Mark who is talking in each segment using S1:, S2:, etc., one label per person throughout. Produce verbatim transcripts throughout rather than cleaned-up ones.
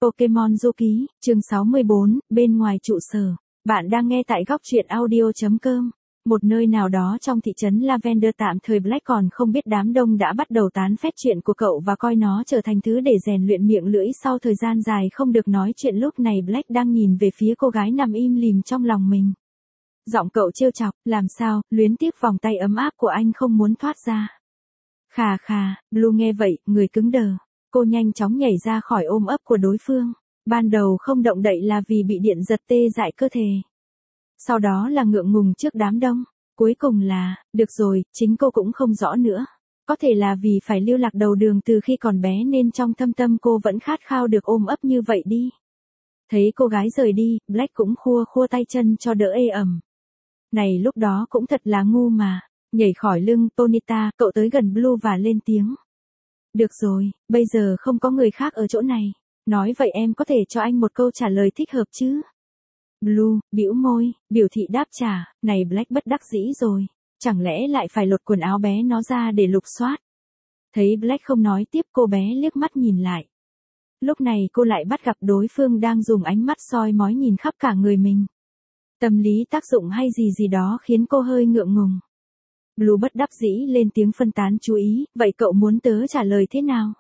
S1: Pokemon Du Ký, chương sáu mươi bốn, bên ngoài trụ sở. Bạn đang nghe tại góc truyện audio chấm com. Một nơi nào đó trong thị trấn Lavender tạm thời Black còn không biết đám đông đã bắt đầu tán phét chuyện của cậu và coi nó trở thành thứ để rèn luyện miệng lưỡi sau thời gian dài không được nói chuyện. Lúc này Black đang nhìn về phía cô gái nằm im lìm trong lòng mình. Giọng cậu trêu chọc, làm sao, luyến tiếc vòng tay ấm áp của anh không muốn thoát ra. Khà khà, Blue nghe vậy, người cứng đờ. Cô nhanh chóng nhảy ra khỏi ôm ấp của đối phương. Ban đầu không động đậy là vì bị điện giật tê dại cơ thể. Sau đó là ngượng ngùng trước đám đông. Cuối cùng là, được rồi, chính cô cũng không rõ nữa. Có thể là vì phải lưu lạc đầu đường từ khi còn bé nên trong thâm tâm cô vẫn khát khao được ôm ấp như vậy đi. Thấy cô gái rời đi, Black cũng khua khua tay chân cho đỡ ê ẩm. Này lúc đó cũng thật là ngu mà. Nhảy khỏi lưng Ponyta, cậu tới gần Blue và lên tiếng. Được rồi, bây giờ không có người khác ở chỗ này. Nói vậy em có thể cho anh một câu trả lời thích hợp chứ? Blue, bĩu môi, biểu thị đáp trả, này Black bất đắc dĩ rồi. Chẳng lẽ lại phải lột quần áo bé nó ra để lục soát? Thấy Black không nói tiếp, cô bé liếc mắt nhìn lại. Lúc này cô lại bắt gặp đối phương đang dùng ánh mắt soi mói nhìn khắp cả người mình. Tâm lý tác dụng hay gì gì đó khiến cô hơi ngượng ngùng. Blue bất đắc dĩ lên tiếng phân tán chú ý, vậy cậu muốn tớ trả lời thế nào?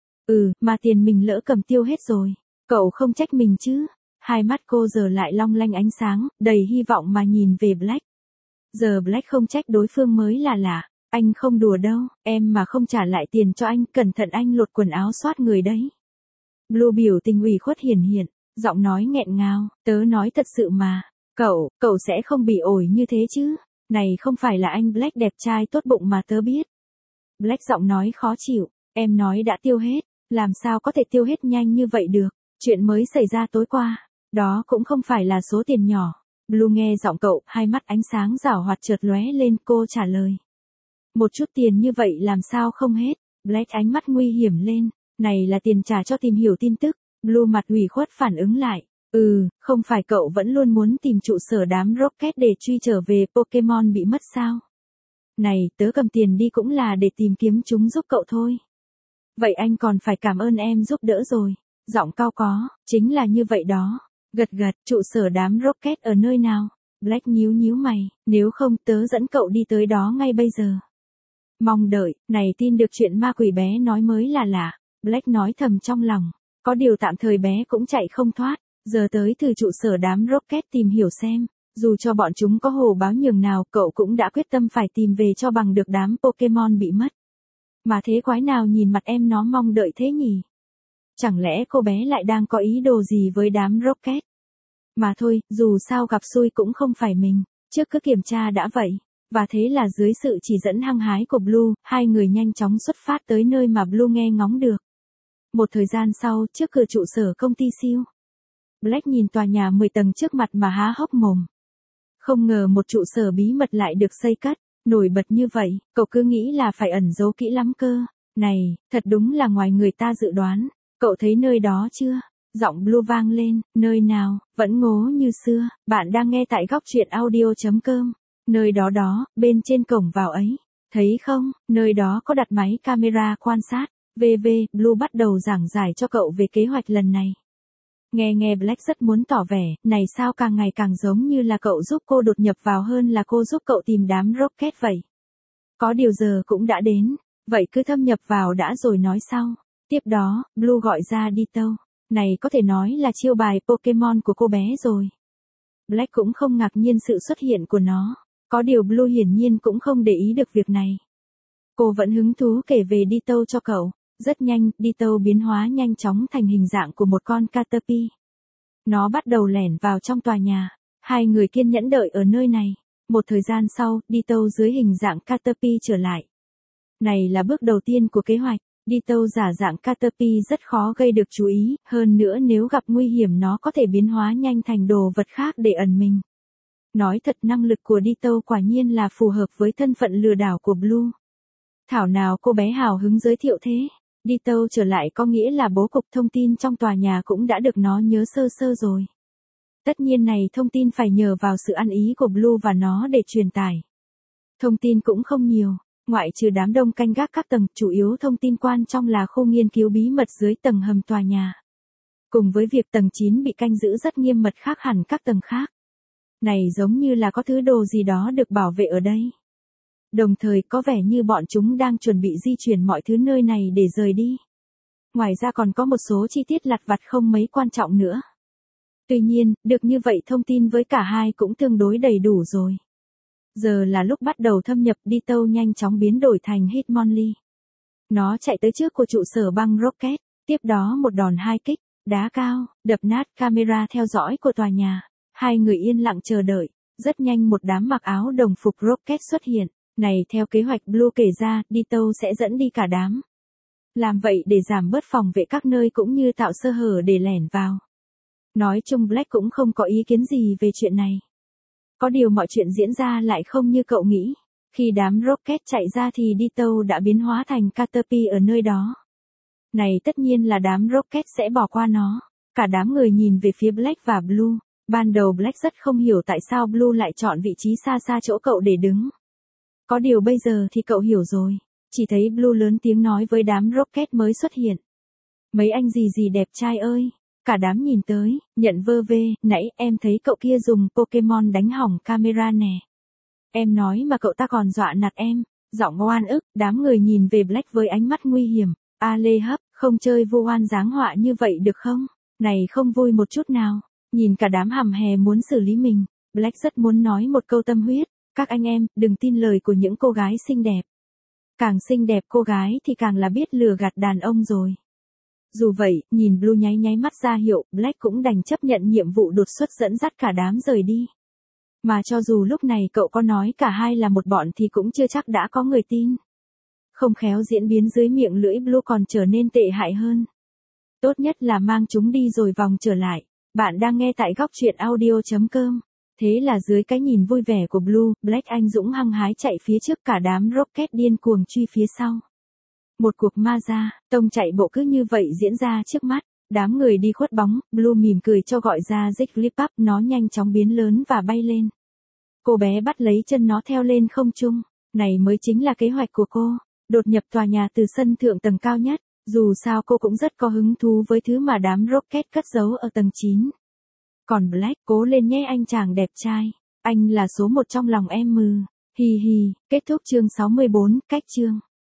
S1: Ừ, mà tiền mình lỡ cầm tiêu hết rồi. Cậu không trách mình chứ? Hai mắt cô giờ lại long lanh ánh sáng, đầy hy vọng mà nhìn về Black. Giờ Black không trách đối phương mới là lạ. Anh không đùa đâu, em mà không trả lại tiền cho anh, cẩn thận anh lột quần áo soát người đấy. Blue biểu tình ủy khuất hiển hiện, giọng nói nghẹn ngào, tớ nói thật sự mà. Cậu, cậu sẽ không bị ổi như thế chứ? Này không phải là anh Black đẹp trai tốt bụng mà tớ biết. Black giọng nói khó chịu, em nói đã tiêu hết, làm sao có thể tiêu hết nhanh như vậy được, chuyện mới xảy ra tối qua, đó cũng không phải là số tiền nhỏ. Blue nghe giọng cậu, hai mắt ánh sáng rảo hoạt chợt lóe lên, cô trả lời. Một chút tiền như vậy làm sao không hết? Black ánh mắt nguy hiểm lên, này là tiền trả cho tìm hiểu tin tức. Blue mặt ủy khuất phản ứng lại. Ừ, không phải cậu vẫn luôn muốn tìm trụ sở đám Rocket để truy trở về Pokemon bị mất sao? Này, tớ cầm tiền đi cũng là để tìm kiếm chúng giúp cậu thôi. Vậy anh còn phải cảm ơn em giúp đỡ rồi. Giọng cao có, chính là như vậy đó. Gật gật, trụ sở đám Rocket ở nơi nào? Black nhíu nhíu mày, nếu không tớ dẫn cậu đi tới đó ngay bây giờ. Mong đợi, này tin được chuyện ma quỷ bé nói mới là lạ. Black nói thầm trong lòng, có điều tạm thời bé cũng chạy không thoát. Giờ tới từ trụ sở đám Rocket tìm hiểu xem, dù cho bọn chúng có hồ báo nhường nào, cậu cũng đã quyết tâm phải tìm về cho bằng được đám Pokemon bị mất. Mà thế quái nào nhìn mặt em nó mong đợi thế nhỉ? Chẳng lẽ cô bé lại đang có ý đồ gì với đám Rocket? Mà thôi, dù sao gặp xui cũng không phải mình, trước cứ kiểm tra đã vậy. Và thế là dưới sự chỉ dẫn hăng hái của Blue, hai người nhanh chóng xuất phát tới nơi mà Blue nghe ngóng được. Một thời gian sau, trước cửa trụ sở công ty siêu. Black nhìn tòa nhà mười tầng trước mặt mà há hốc mồm. Không ngờ một trụ sở bí mật lại được xây cất, nổi bật như vậy, cậu cứ nghĩ là phải ẩn giấu kỹ lắm cơ. Này, thật đúng là ngoài người ta dự đoán. Cậu thấy nơi đó chưa? Giọng Blue vang lên, nơi nào, vẫn ngố như xưa. Bạn đang nghe tại góc truyện audio chấm com. Nơi đó đó, bên trên cổng vào ấy. Thấy không, nơi đó có đặt máy camera quan sát. vê vê, Blue bắt đầu giảng giải cho cậu về kế hoạch lần này. Nghe nghe Black rất muốn tỏ vẻ, này sao càng ngày càng giống như là cậu giúp cô đột nhập vào hơn là cô giúp cậu tìm đám Rocket vậy. Có điều giờ cũng đã đến, vậy cứ thâm nhập vào đã rồi nói sau. Tiếp đó, Blue gọi ra Ditto. Này có thể nói là chiêu bài Pokemon của cô bé rồi. Black cũng không ngạc nhiên sự xuất hiện của nó. Có điều Blue hiển nhiên cũng không để ý được việc này. Cô vẫn hứng thú kể về Ditto cho cậu. Rất nhanh, Ditto biến hóa nhanh chóng thành hình dạng của một con Caterpie. Nó bắt đầu lẻn vào trong tòa nhà. Hai người kiên nhẫn đợi ở nơi này. Một thời gian sau, Ditto dưới hình dạng Caterpie trở lại. Này là bước đầu tiên của kế hoạch. Ditto giả dạng Caterpie rất khó gây được chú ý, hơn nữa nếu gặp nguy hiểm nó có thể biến hóa nhanh thành đồ vật khác để ẩn mình. Nói thật năng lực của Ditto quả nhiên là phù hợp với thân phận lừa đảo của Blue. Thảo nào cô bé hào hứng giới thiệu thế. Ditto trở lại có nghĩa là bố cục thông tin trong tòa nhà cũng đã được nó nhớ sơ sơ rồi. Tất nhiên này thông tin phải nhờ vào sự ăn ý của Blue và nó để truyền tải. Thông tin cũng không nhiều, ngoại trừ đám đông canh gác các tầng, chủ yếu thông tin quan trọng là khu nghiên cứu bí mật dưới tầng hầm tòa nhà. Cùng với việc tầng chín bị canh giữ rất nghiêm mật khác hẳn các tầng khác. Này giống như là có thứ đồ gì đó được bảo vệ ở đây. Đồng thời có vẻ như bọn chúng đang chuẩn bị di chuyển mọi thứ nơi này để rời đi. Ngoài ra còn có một số chi tiết lặt vặt không mấy quan trọng nữa. Tuy nhiên, được như vậy thông tin với cả hai cũng tương đối đầy đủ rồi. Giờ là lúc bắt đầu thâm nhập. Ditto nhanh chóng biến đổi thành Hitmonlee. Nó chạy tới trước của trụ sở băng Rocket, tiếp đó một đòn hai kích, đá cao, đập nát camera theo dõi của tòa nhà. Hai người yên lặng chờ đợi, rất nhanh một đám mặc áo đồng phục Rocket xuất hiện. Này theo kế hoạch Blue kể ra, Ditto sẽ dẫn đi cả đám. Làm vậy để giảm bớt phòng vệ các nơi cũng như tạo sơ hở để lẻn vào. Nói chung Black cũng không có ý kiến gì về chuyện này. Có điều mọi chuyện diễn ra lại không như cậu nghĩ. Khi đám Rocket chạy ra thì Ditto đã biến hóa thành Caterpie ở nơi đó. Này tất nhiên là đám Rocket sẽ bỏ qua nó. Cả đám người nhìn về phía Black và Blue. Ban đầu Black rất không hiểu tại sao Blue lại chọn vị trí xa xa chỗ cậu để đứng. Có điều bây giờ thì cậu hiểu rồi. Chỉ thấy Blue lớn tiếng nói với đám Rocket mới xuất hiện. Mấy anh gì gì đẹp trai ơi. Cả đám nhìn tới, nhận vơ vê, nãy em thấy cậu kia dùng Pokemon đánh hỏng camera nè. Em nói mà cậu ta còn dọa nạt em. Giọng oan ức, đám người nhìn về Black với ánh mắt nguy hiểm. A Lê Hấp, không chơi vu oan giáng họa như vậy được không? Này không vui một chút nào. Nhìn cả đám hầm hè muốn xử lý mình. Black rất muốn nói một câu tâm huyết. Các anh em, đừng tin lời của những cô gái xinh đẹp. Càng xinh đẹp cô gái thì càng là biết lừa gạt đàn ông rồi. Dù vậy, nhìn Blue nháy nháy mắt ra hiệu, Black cũng đành chấp nhận nhiệm vụ đột xuất dẫn dắt cả đám rời đi. Mà cho dù lúc này cậu có nói cả hai là một bọn thì cũng chưa chắc đã có người tin. Không khéo diễn biến dưới miệng lưỡi Blue còn trở nên tệ hại hơn. Tốt nhất là mang chúng đi rồi vòng trở lại. Bạn đang nghe tại góc truyện audio chấm com. Thế là dưới cái nhìn vui vẻ của Blue, Black anh dũng hăng hái chạy phía trước, cả đám Rocket điên cuồng truy phía sau. Một cuộc ma ra, tông chạy bộ cứ như vậy diễn ra trước mắt. Đám người đi khuất bóng, Blue mỉm cười cho gọi ra Jigglypuff, nó nhanh chóng biến lớn và bay lên. Cô bé bắt lấy chân nó theo lên không trung. Này mới chính là kế hoạch của cô. Đột nhập tòa nhà từ sân thượng tầng cao nhất. Dù sao cô cũng rất có hứng thú với thứ mà đám Rocket cất giấu ở tầng chín. Còn Black, cố lên nhé anh chàng đẹp trai. Anh là số một trong lòng em mừ. Hi hi, kết thúc chương sáu mươi bốn, cách chương.